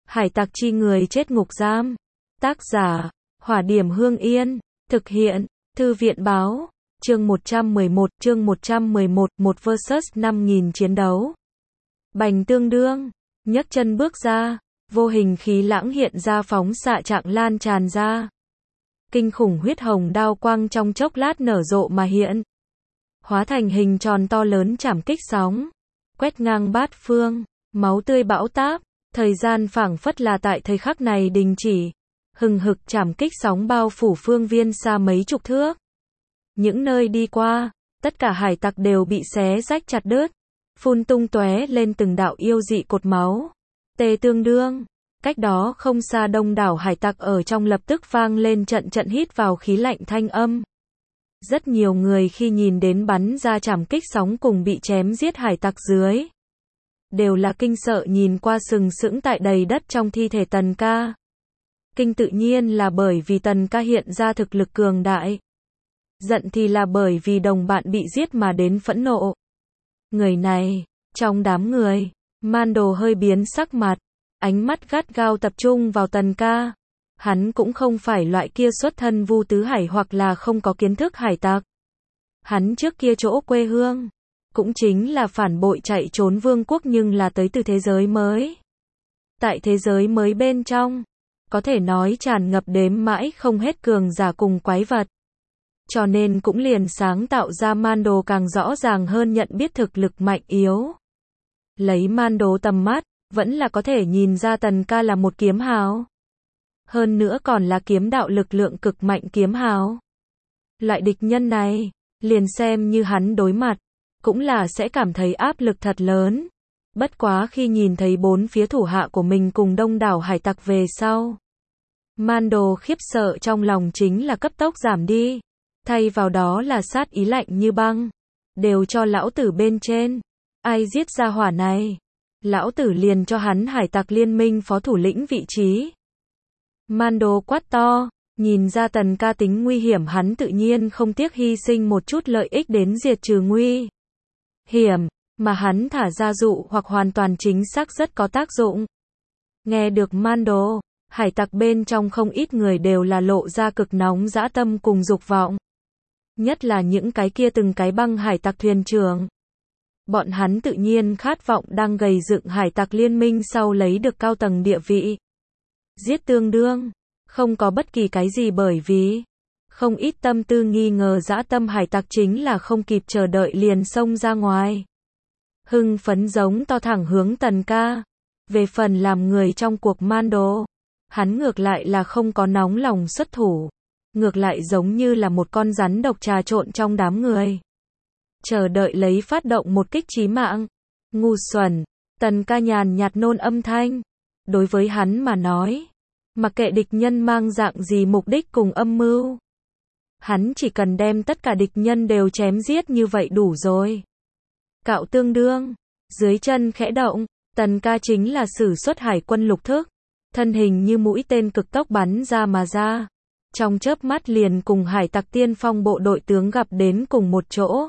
Hải tặc chi người chết ngục giam. Tác giả, Hỏa Điểm Hương Yên. Thực hiện, Thư viện Báo. Chương 111, một vs 5.000 chiến đấu. Bành tương đương, nhấc chân bước ra, vô hình khí lãng hiện ra phóng xạ trạng lan tràn ra. Kinh khủng huyết hồng đao quang trong chốc lát nở rộ mà hiện. Hóa thành hình tròn to lớn chảm kích sóng. Quét ngang bát phương, máu tươi bão táp, thời gian phảng phất là tại thời khắc này đình chỉ. Hừng hực chảm kích sóng bao phủ phương viên xa mấy chục thước. Những nơi đi qua, tất cả hải tặc đều bị xé rách chặt đứt, phun tung tóe lên từng đạo yêu dị cột máu. Tê tương đương, cách đó không xa đông đảo hải tặc ở trong lập tức vang lên trận trận hít vào khí lạnh thanh âm. Rất nhiều người khi nhìn đến bắn ra chảm kích sóng cùng bị chém giết hải tặc dưới, đều là kinh sợ nhìn qua sừng sững tại đầy đất trong thi thể Tần Ca. Kinh tự nhiên là bởi vì Tần Ca hiện ra thực lực cường đại. Giận thì là bởi vì đồng bạn bị giết mà đến phẫn nộ. Người này, trong đám người, Mando hơi biến sắc mặt, ánh mắt gắt gao tập trung vào Tần Ca. Hắn cũng không phải loại kia xuất thân Vu Tứ Hải hoặc là không có kiến thức hải tặc. Hắn trước kia chỗ quê hương, cũng chính là phản bội chạy trốn vương quốc nhưng là tới từ thế giới mới. Tại thế giới mới bên trong, có thể nói tràn ngập đếm mãi không hết cường giả cùng quái vật. Cho nên cũng liền sáng tạo ra Mando càng rõ ràng hơn nhận biết thực lực mạnh yếu. Lấy Mando tầm mắt, vẫn là có thể nhìn ra Tần Ca là một kiếm hào. Hơn nữa còn là kiếm đạo lực lượng cực mạnh kiếm hào. Loại địch nhân này, liền xem như hắn đối mặt, cũng là sẽ cảm thấy áp lực thật lớn. Bất quá khi nhìn thấy bốn phía thủ hạ của mình cùng đông đảo hải tặc về sau, Mando khiếp sợ trong lòng chính là cấp tốc giảm đi. Thay vào đó là sát ý lạnh như băng. Đều cho lão tử bên trên. Ai giết ra hỏa này? Lão tử liền cho hắn hải tặc liên minh phó thủ lĩnh vị trí. Mando quát to, nhìn ra Tần Ca tính nguy hiểm hắn tự nhiên không tiếc hy sinh một chút lợi ích đến diệt trừ nguy hiểm, mà hắn thả ra dụ hoặc hoàn toàn chính xác rất có tác dụng. Nghe được Mando, hải tặc bên trong không ít người đều là lộ ra cực nóng dã tâm cùng dục vọng. Nhất là những cái kia từng cái băng hải tặc thuyền trưởng. Bọn hắn tự nhiên khát vọng đang gầy dựng hải tặc liên minh sau lấy được cao tầng địa vị. Giết tương đương, không có bất kỳ cái gì bởi vì không ít tâm tư nghi ngờ dã tâm hải tặc chính là không kịp chờ đợi liền xông ra ngoài. Hưng phấn giống to thẳng hướng Tần Ca. Về phần làm người trong cuộc Mando, hắn ngược lại là không có nóng lòng xuất thủ. Ngược lại giống như là một con rắn độc trà trộn trong đám người. Chờ đợi lấy phát động một kích chí mạng. Ngu xuẩn, Tần Ca nhàn nhạt nôn âm thanh. Đối với hắn mà nói, mặc kệ địch nhân mang dạng gì mục đích cùng âm mưu, hắn chỉ cần đem tất cả địch nhân đều chém giết như vậy đủ rồi. Cạo tương đương, dưới chân khẽ động, Tần Ca chính là sử xuất hải quân lục thức. Thân hình như mũi tên cực tốc bắn ra mà ra. Trong chớp mắt liền cùng hải tặc tiên phong bộ đội tướng gặp đến cùng một chỗ.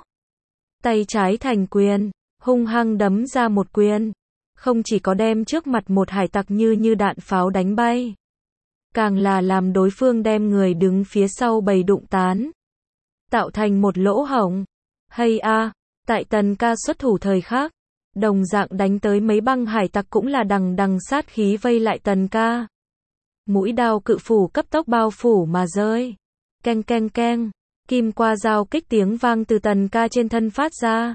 Tay trái thành quyền, hung hăng đấm ra một quyền. Không chỉ có đem trước mặt một hải tặc như đạn pháo đánh bay, càng là làm đối phương đem người đứng phía sau bầy đụng tán, tạo thành một lỗ hổng. Hay a, tại Tần Ca xuất thủ thời khắc, đồng dạng đánh tới mấy băng hải tặc cũng là đằng đằng sát khí vây lại Tần Ca. Mũi đao cự phủ cấp tốc bao phủ mà rơi. Keng keng keng, kim qua dao kích tiếng vang từ Tần Ca trên thân phát ra.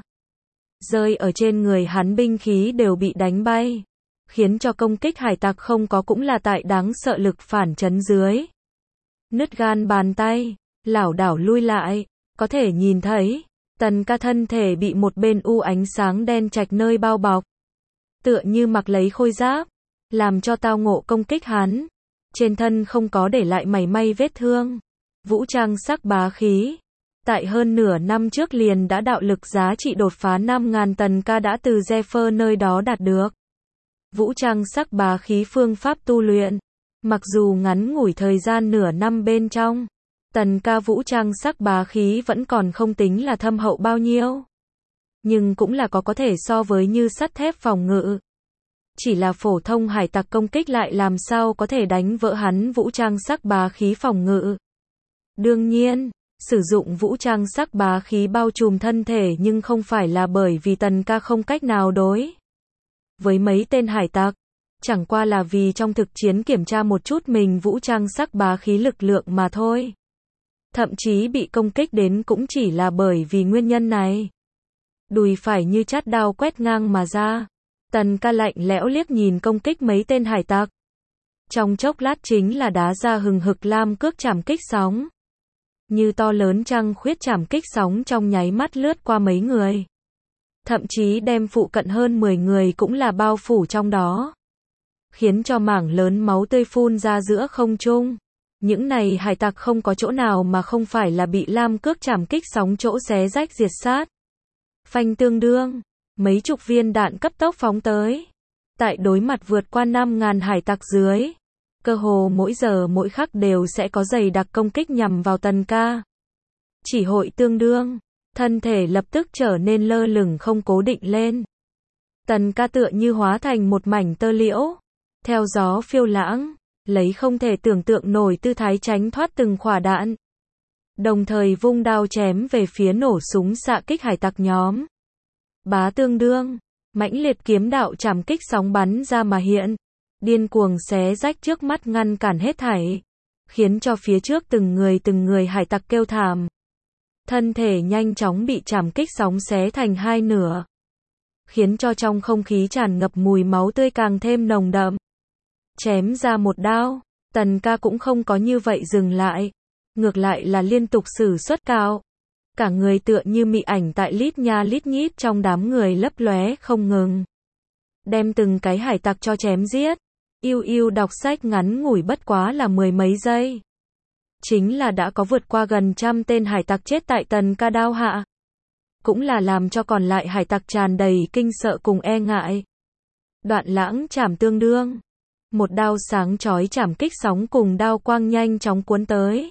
Rơi ở trên người hắn binh khí đều bị đánh bay, khiến cho công kích hải tặc không có cũng là tại đáng sợ lực phản chấn dưới. Nứt gan bàn tay, lảo đảo lui lại, có thể nhìn thấy, Tần Ca thân thể bị một bên u ánh sáng đen trạch nơi bao bọc. Tựa như mặc lấy khôi giáp, làm cho tao ngộ công kích hắn. Trên thân không có để lại mảy may vết thương. Vũ trang sắc bá khí. Tại hơn nửa năm trước liền đã đạo lực giá trị đột phá 5.000 Tần Ca đã từ Zephyr nơi đó đạt được. Vũ trang sắc bá khí phương pháp tu luyện. Mặc dù ngắn ngủi thời gian nửa năm bên trong, Tần Ca vũ trang sắc bá khí vẫn còn không tính là thâm hậu bao nhiêu. Nhưng cũng là có thể so với như sắt thép phòng ngự. chỉ là phổ thông hải tặc công kích lại làm sao có thể đánh vỡ hắn vũ trang sắc bá khí phòng ngự. Đương nhiên, sử dụng vũ trang sắc bá khí bao trùm thân thể nhưng không phải là bởi vì Tần Ca không cách nào đối với mấy tên hải tặc, chẳng qua là vì trong thực chiến kiểm tra một chút mình vũ trang sắc bá khí lực lượng mà thôi. Thậm chí bị công kích đến cũng chỉ là bởi vì nguyên nhân này. Đùi phải như chát đao quét ngang mà ra. Tần Ca lạnh lẽo liếc nhìn công kích mấy tên hải tặc. Trong chốc lát chính là đá ra hừng hực lam cước chảm kích sóng. Như to lớn trăng khuyết chảm kích sóng trong nháy mắt lướt qua mấy người. Thậm chí đem phụ cận hơn 10 người cũng là bao phủ trong đó. Khiến cho mảng lớn máu tươi phun ra giữa không trung. Những này hải tặc không có chỗ nào mà không phải là bị lam cước chảm kích sóng chỗ xé rách diệt sát. Phanh tương đương, mấy chục viên đạn cấp tốc phóng tới. Tại đối mặt vượt qua 5.000 hải tặc dưới. Cơ hồ mỗi giờ mỗi khắc đều sẽ có dày đặc công kích nhằm vào Tần Ca. Chỉ hội tương đương, thân thể lập tức trở nên lơ lửng không cố định lên. Tần Ca tựa như hóa thành một mảnh tơ liễu, theo gió phiêu lãng, lấy không thể tưởng tượng nổi tư thái tránh thoát từng quả đạn. Đồng thời vung đao chém về phía nổ súng xạ kích hải tặc nhóm. Bá tương đương, mãnh liệt kiếm đạo chảm kích sóng bắn ra mà hiện. Điên cuồng xé rách trước mắt ngăn cản hết thảy, khiến cho phía trước từng người hải tặc kêu thảm. Thân thể nhanh chóng bị chảm kích sóng xé thành hai nửa, khiến cho trong không khí tràn ngập mùi máu tươi càng thêm nồng đậm. Chém ra một đao, Tần Ca cũng không có như vậy dừng lại, ngược lại là liên tục sử xuất cao. Cả người tựa như mị ảnh tại lít nha lít nhít trong đám người lấp lóe không ngừng. Đem từng cái hải tặc cho chém giết. Yêu đọc sách ngắn ngủi bất quá là 10 mấy giây. Chính là đã có vượt qua gần 100 tên hải tặc chết tại Tần Ca đao hạ. Cũng là làm cho còn lại hải tặc tràn đầy kinh sợ cùng e ngại. Đoạn lãng chảm tương đương. Một đao sáng chói chảm kích sóng cùng đao quang nhanh chóng cuốn tới.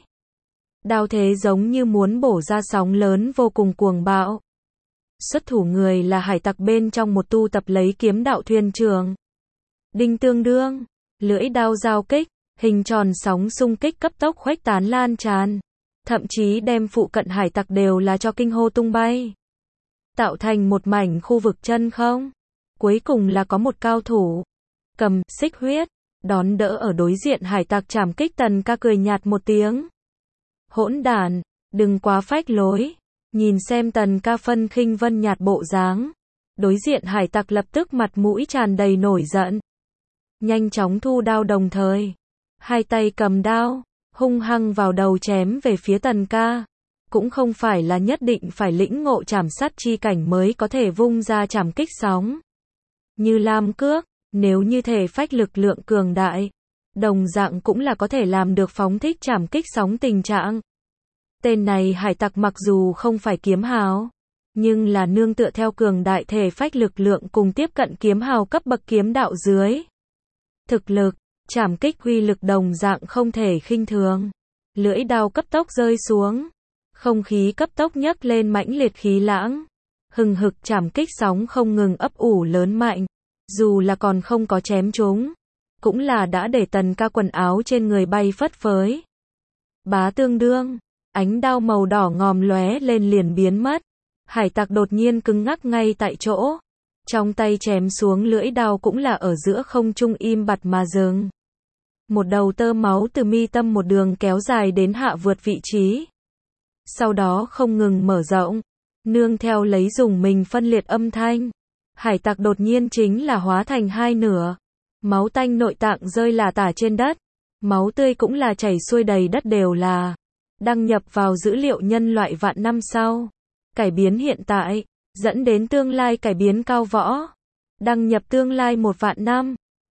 Đao thế giống như muốn bổ ra sóng lớn vô cùng cuồng bạo. Xuất thủ người là hải tặc bên trong một tu tập lấy kiếm đạo thuyền trưởng. Đinh tương đương, lưỡi đao giao kích, hình tròn sóng xung kích cấp tốc khuếch tán lan tràn, thậm chí đem phụ cận hải tặc đều là cho kinh hô tung bay, tạo thành một mảnh khu vực chân không. Cuối cùng là có một cao thủ, cầm xích huyết, đón đỡ ở đối diện hải tặc chảm kích. Tần Ca cười nhạt một tiếng. Hỗn đản, đừng quá phách lối. Nhìn xem Tần Ca phân khinh vân nhạt bộ dáng, đối diện hải tặc lập tức mặt mũi tràn đầy nổi giận. Nhanh chóng thu đao đồng thời, hai tay cầm đao, hung hăng vào đầu chém về phía Tần Ca. Cũng không phải là nhất định phải lĩnh ngộ trảm sát chi cảnh mới có thể vung ra trảm kích sóng. Như lam cước, nếu như thể phách lực lượng cường đại, đồng dạng cũng là có thể làm được phóng thích trảm kích sóng tình trạng. Tên này hải tặc mặc dù không phải kiếm hào, nhưng là nương tựa theo cường đại thể phách lực lượng cùng tiếp cận kiếm hào cấp bậc kiếm đạo dưới. Thực lực, trảm kích uy lực đồng dạng không thể khinh thường. Lưỡi đao cấp tốc rơi xuống, không khí cấp tốc nhấc lên mãnh liệt khí lãng. Hừng hực trảm kích sóng không ngừng ấp ủ lớn mạnh, dù là còn không có chém chúng, cũng là đã để Tần Ca quần áo trên người bay phất phới. Bá tương đương, ánh đao màu đỏ ngòm lóe lên liền biến mất. Hải tặc đột nhiên cứng ngắc ngay tại chỗ. Trong tay chém xuống lưỡi đao cũng là ở giữa không trung im bặt mà dừng. Một đầu tơ máu từ mi tâm một đường kéo dài đến hạ vượt vị trí. Sau đó không ngừng mở rộng, nương theo lấy dùng mình phân liệt âm thanh. Hải tặc đột nhiên chính là hóa thành hai nửa. Máu tanh nội tạng rơi lả tả trên đất. Máu tươi cũng là chảy xuôi đầy đất đều là đăng nhập vào dữ liệu nhân loại vạn năm sau. Cải biến hiện tại, dẫn đến tương lai cải biến cao võ. Đăng nhập tương lai 1 vạn năm.